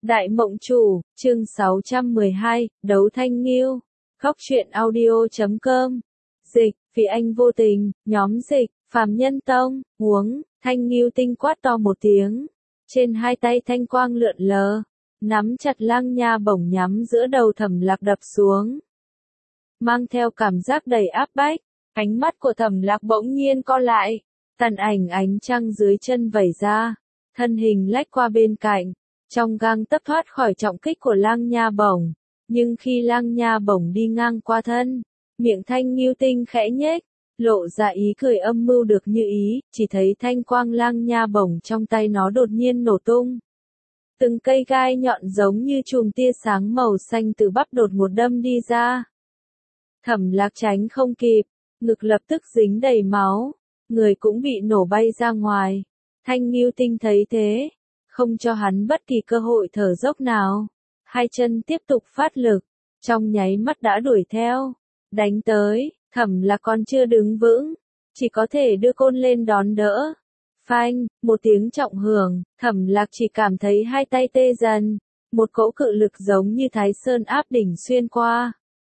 Đại Mộng Chủ, chương 612, Đấu Thanh Nghiêu. Góc truyện audio.com. Dịch, vì anh vô tình, nhóm dịch, Phàm Nhân Tông, huống, Thanh Nghiêu tinh quát to một tiếng. Trên hai tay thanh quang lượn lờ, nắm chặt lang nha bổng nhắm giữa đầu Thẩm Lạc đập xuống. Mang theo cảm giác đầy áp bách, ánh mắt của Thẩm Lạc bỗng nhiên co lại, tàn ảnh ánh trăng dưới chân vẩy ra, thân hình lách qua bên cạnh. Trong gang tấc thoát khỏi trọng kích của lang nha bổng, nhưng khi lang nha bổng đi ngang qua thân, miệng Thanh Nghiêu tinh khẽ nhếch, lộ ra ý cười âm mưu được như ý, chỉ thấy thanh quang lang nha bổng trong tay nó đột nhiên nổ tung. Từng cây gai nhọn giống như chùm tia sáng màu xanh từ bắp đột ngột đâm đi ra. Thẩm Lạc tránh không kịp, ngực lập tức dính đầy máu, người cũng bị nổ bay ra ngoài. Thanh Nghiêu tinh thấy thế, không cho hắn bất kỳ cơ hội thở dốc nào. Hai chân tiếp tục phát lực, trong nháy mắt đã đuổi theo, đánh tới, Thẩm Lạc còn chưa đứng vững, chỉ có thể đưa côn lên đón đỡ. Phanh, một tiếng trọng hưởng, Thẩm Lạc chỉ cảm thấy hai tay tê dần, một cỗ cự lực giống như Thái Sơn áp đỉnh xuyên qua.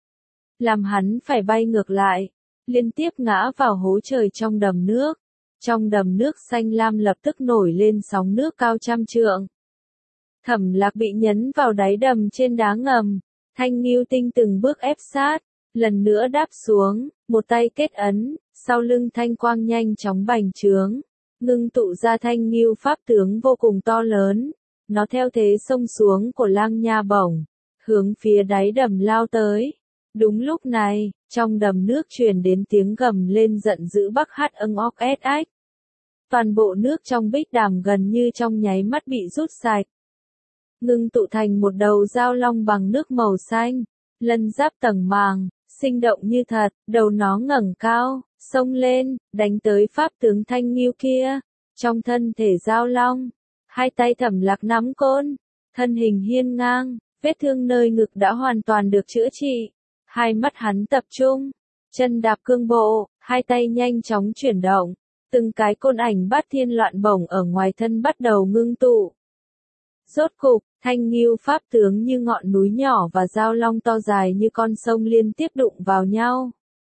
Làm hắn phải bay ngược lại, liên tiếp ngã vào hố trời trong đầm nước. Trong đầm nước xanh lam lập tức nổi lên sóng nước cao trăm trượng. Thẩm Lạc bị nhấn vào đáy đầm trên đá ngầm, Thanh Nghiêu tinh từng bước ép sát, lần nữa đáp xuống, một tay kết ấn, sau lưng thanh quang nhanh chóng bành trướng, ngưng tụ ra Thanh Nghiêu pháp tướng vô cùng to lớn, nó theo thế xông xuống của lang nha bổng, hướng phía đáy đầm lao tới. Đúng lúc này, trong đầm nước truyền đến tiếng gầm lên giận dữ bắc hát âng óc ét ách. Toàn bộ nước trong bích đàm gần như trong nháy mắt bị rút sạch. Ngưng tụ thành một đầu dao long bằng nước màu xanh, lân giáp tầng màng, sinh động như thật, đầu nó ngẩng cao, xông lên, đánh tới pháp tướng Thanh Nghiêu kia. Trong thân thể dao long, hai tay Thẩm Lạc nắm côn, thân hình hiên ngang, vết thương nơi ngực đã hoàn toàn được chữa trị. Hai mắt hắn tập trung, chân đạp cương bộ, hai tay nhanh chóng chuyển động. Từng cái côn ảnh bát thiên loạn bổng ở ngoài thân bắt đầu ngưng tụ. Rốt cục, Thanh Nghiêu pháp tướng như ngọn núi nhỏ và dao long to dài như con sông liên tiếp đụng vào nhau.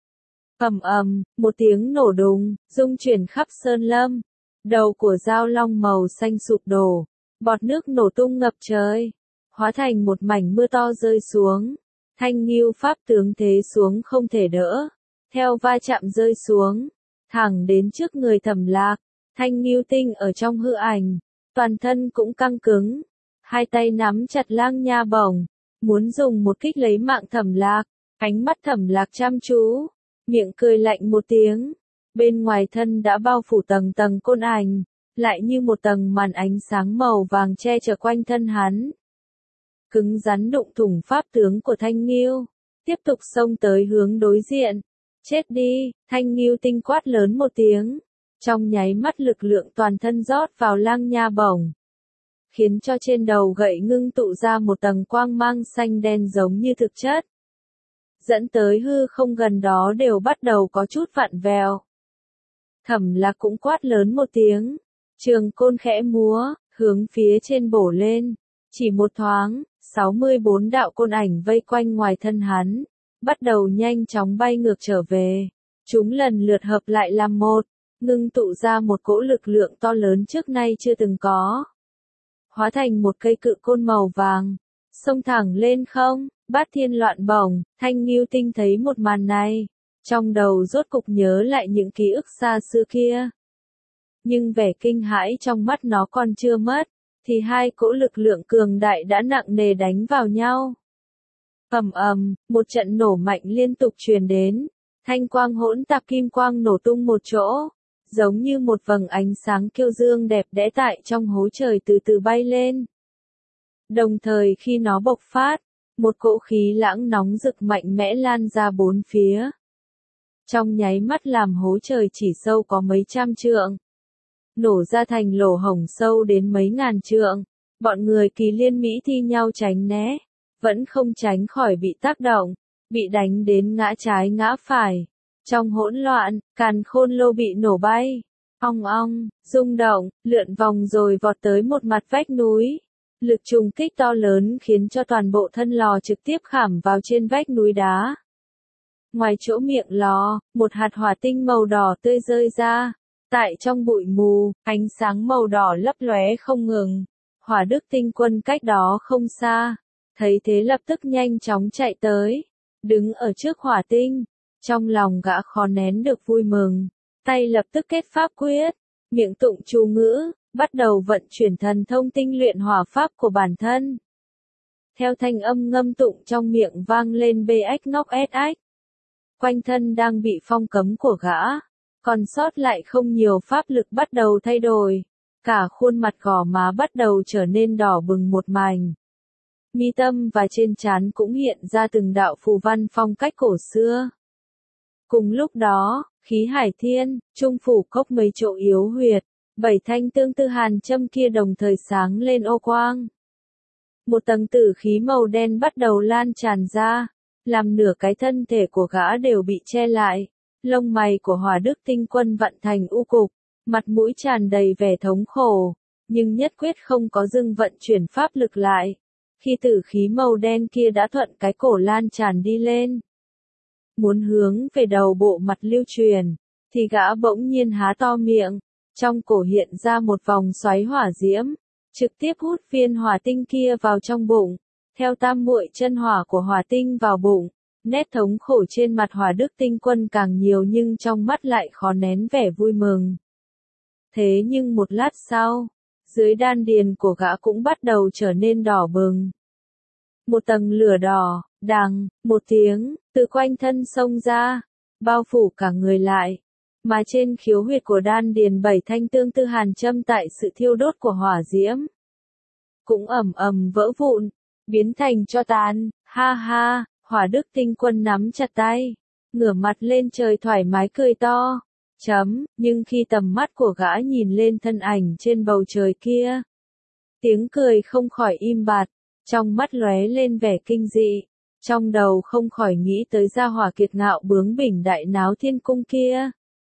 Ầm ầm, một tiếng nổ đùng, rung chuyển khắp sơn lâm. Đầu của dao long màu xanh sụp đổ, bọt nước nổ tung ngập trời, hóa thành một mảnh mưa to rơi xuống. Thanh Nghiêu pháp tướng thế xuống không thể đỡ, theo va chạm rơi xuống, thẳng đến trước người Thẩm Lạc. Thanh Nghiêu tinh ở trong hư ảnh, toàn thân cũng căng cứng, hai tay nắm chặt lang nha bổng, muốn dùng một kích lấy mạng Thẩm Lạc. Ánh mắt Thẩm Lạc chăm chú, miệng cười lạnh một tiếng, bên ngoài thân đã bao phủ tầng tầng côn ảnh, lại như một tầng màn ánh sáng màu vàng che chở quanh thân hắn. Cứng rắn đụng thủng pháp tướng của Thanh Nghiêu, tiếp tục xông tới hướng đối diện. Chết đi, Thanh Nghiêu tinh quát lớn một tiếng, trong nháy mắt lực lượng toàn thân rót vào lang nha bổng, khiến cho trên đầu gậy ngưng tụ ra một tầng quang mang xanh đen giống như thực chất. Dẫn tới hư không gần đó đều bắt đầu có chút vặn vẹo. Thẩm Lạc cũng quát lớn một tiếng, trường côn khẽ múa, hướng phía trên bổ lên, chỉ một thoáng, 64 đạo côn ảnh vây quanh ngoài thân hắn, bắt đầu nhanh chóng bay ngược trở về. Chúng lần lượt hợp lại làm một, ngưng tụ ra một cỗ lực lượng to lớn trước nay chưa từng có. Hóa thành một cây cự côn màu vàng, xông thẳng lên không, bát thiên loạn bổng. Thanh Nghiêu tinh thấy một màn này, trong đầu rốt cục nhớ lại những ký ức xa xưa kia. Nhưng vẻ kinh hãi trong mắt nó còn chưa mất, thì hai cỗ lực lượng cường đại đã nặng nề đánh vào nhau. Ầm ầm, một trận nổ mạnh liên tục truyền đến, thanh quang hỗn tạp kim quang nổ tung một chỗ, giống như một vầng ánh sáng kiêu dương đẹp đẽ tại trong hố trời từ từ bay lên. Đồng thời khi nó bộc phát, một cỗ khí lãng nóng rực mạnh mẽ lan ra bốn phía. Trong nháy mắt làm hố trời chỉ sâu có mấy trăm trượng, nổ ra thành lỗ hổng sâu đến mấy ngàn trượng. Bọn người Kỳ Liên Mỹ thi nhau tránh né, vẫn không tránh khỏi bị tác động, bị đánh đến ngã trái ngã phải. Trong hỗn loạn, càn khôn lô bị nổ bay, ong ong, rung động, lượn vòng rồi vọt tới một mặt vách núi. Lực trùng kích to lớn khiến cho toàn bộ thân lò trực tiếp khảm vào trên vách núi đá. Ngoài chỗ miệng lò, một hạt hỏa tinh màu đỏ tươi rơi ra. Tại trong bụi mù, ánh sáng màu đỏ lấp lóe không ngừng. Hỏa Đức Tinh Quân cách đó không xa. Thấy thế lập tức nhanh chóng chạy tới. Đứng ở trước hỏa tinh. Trong lòng gã khó nén được vui mừng. Tay lập tức kết pháp quyết. Miệng tụng chú ngữ, bắt đầu vận chuyển thần thông tinh luyện hỏa pháp của bản thân. Theo thanh âm ngâm tụng trong miệng vang lên bê ếch ngóc ét ếch. Quanh thân đang bị phong cấm của gã, còn sót lại không nhiều pháp lực bắt đầu thay đổi. Cả khuôn mặt gò má bắt đầu trở nên đỏ bừng một mảnh. Mi tâm và trên trán cũng hiện ra từng đạo phù văn phong cách cổ xưa. Cùng lúc đó, khí hải thiên, trung phủ cốc mấy chỗ yếu huyệt, 7 thanh tương tư hàn châm kia đồng thời sáng lên ô quang. Một tầng tử khí màu đen bắt đầu lan tràn ra, làm nửa cái thân thể của gã đều bị che lại. Lông mày của Hỏa Đức Tinh Quân vặn thành u cục, mặt mũi tràn đầy vẻ thống khổ, nhưng nhất quyết không có dừng vận chuyển pháp lực lại. Khi tử khí màu đen kia đã thuận cái cổ lan tràn đi lên, muốn hướng về đầu bộ mặt lưu truyền, thì gã bỗng nhiên há to miệng, trong cổ hiện ra một vòng xoáy hỏa diễm, trực tiếp hút viên hỏa tinh kia vào trong bụng. Theo tam muội chân hỏa của hỏa tinh vào bụng, nét thống khổ trên mặt Hỏa Đức Tinh Quân càng nhiều nhưng trong mắt lại khó nén vẻ vui mừng. Thế nhưng một lát sau, dưới đan điền của gã cũng bắt đầu trở nên đỏ bừng. Một tầng lửa đỏ, đằng, một tiếng, từ quanh thân xông ra, bao phủ cả người lại. Mà trên khiếu huyệt của đan điền 7 thanh tương tư hàn châm tại sự thiêu đốt của hỏa diễm, cũng ầm ầm vỡ vụn, biến thành tro tàn. Ha ha, Hỏa Đức Tinh Quân nắm chặt tay, ngửa mặt lên trời thoải mái cười to. Nhưng khi tầm mắt của gã nhìn lên thân ảnh trên bầu trời kia, tiếng cười không khỏi im bặt, trong mắt lóe lên vẻ kinh dị, trong đầu không khỏi nghĩ tới gia hỏa kiệt ngạo bướng bỉnh đại náo thiên cung kia.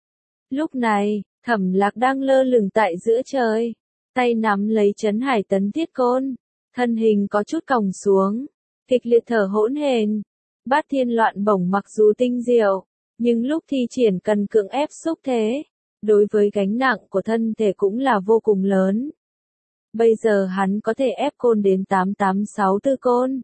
Lúc này, Thẩm Lạc đang lơ lửng tại giữa trời, tay nắm lấy Trấn Hải Tấn Thiết Côn, thân hình có chút còng xuống, kịch liệt thở hỗn hển. Bát Thiên Loạn Bổng mặc dù tinh diệu, nhưng lúc thi triển cần cưỡng ép xúc thế, đối với gánh nặng của thân thể cũng là vô cùng lớn. Bây giờ hắn có thể ép côn đến 8864 côn.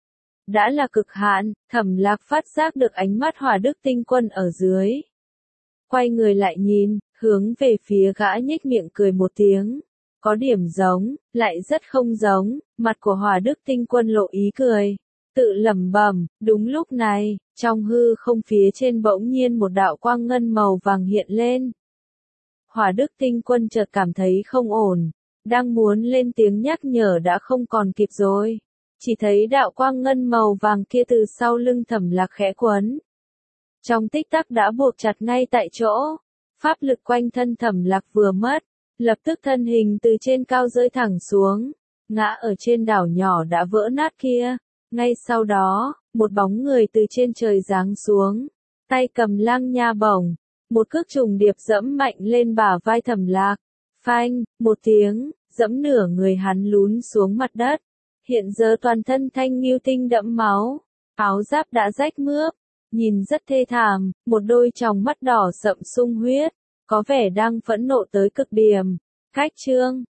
Đã là cực hạn, Thẩm Lạc phát giác được ánh mắt Hỏa Đức Tinh Quân ở dưới. Quay người lại nhìn, hướng về phía gã nhếch miệng cười một tiếng. Có điểm giống, lại rất không giống, mặt của Hỏa Đức Tinh Quân lộ ý cười. Tự lẩm bẩm, đúng lúc này, trong hư không phía trên bỗng nhiên một đạo quang ngân màu vàng hiện lên. Hỏa Đức Tinh Quân chợt cảm thấy không ổn, đang muốn lên tiếng nhắc nhở đã không còn kịp rồi. Chỉ thấy đạo quang ngân màu vàng kia từ sau lưng Thẩm Lạc khẽ quấn. Trong tích tắc đã buộc chặt ngay tại chỗ, pháp lực quanh thân Thẩm Lạc vừa mất, lập tức thân hình từ trên cao rơi thẳng xuống, ngã ở trên đảo nhỏ đã vỡ nát kia. Ngay sau đó, một bóng người từ trên trời giáng xuống, tay cầm lang nha bổng, một cước trùng điệp dẫm mạnh lên bả vai Thẩm Lạc. Phanh, một tiếng, dẫm nửa người hắn lún xuống mặt đất. Hiện giờ toàn thân Thanh Ngưu tinh đẫm máu, áo giáp đã rách mướp, nhìn rất thê thảm, một đôi tròng mắt đỏ sậm sung huyết, có vẻ đang phẫn nộ tới cực điểm. Cách chương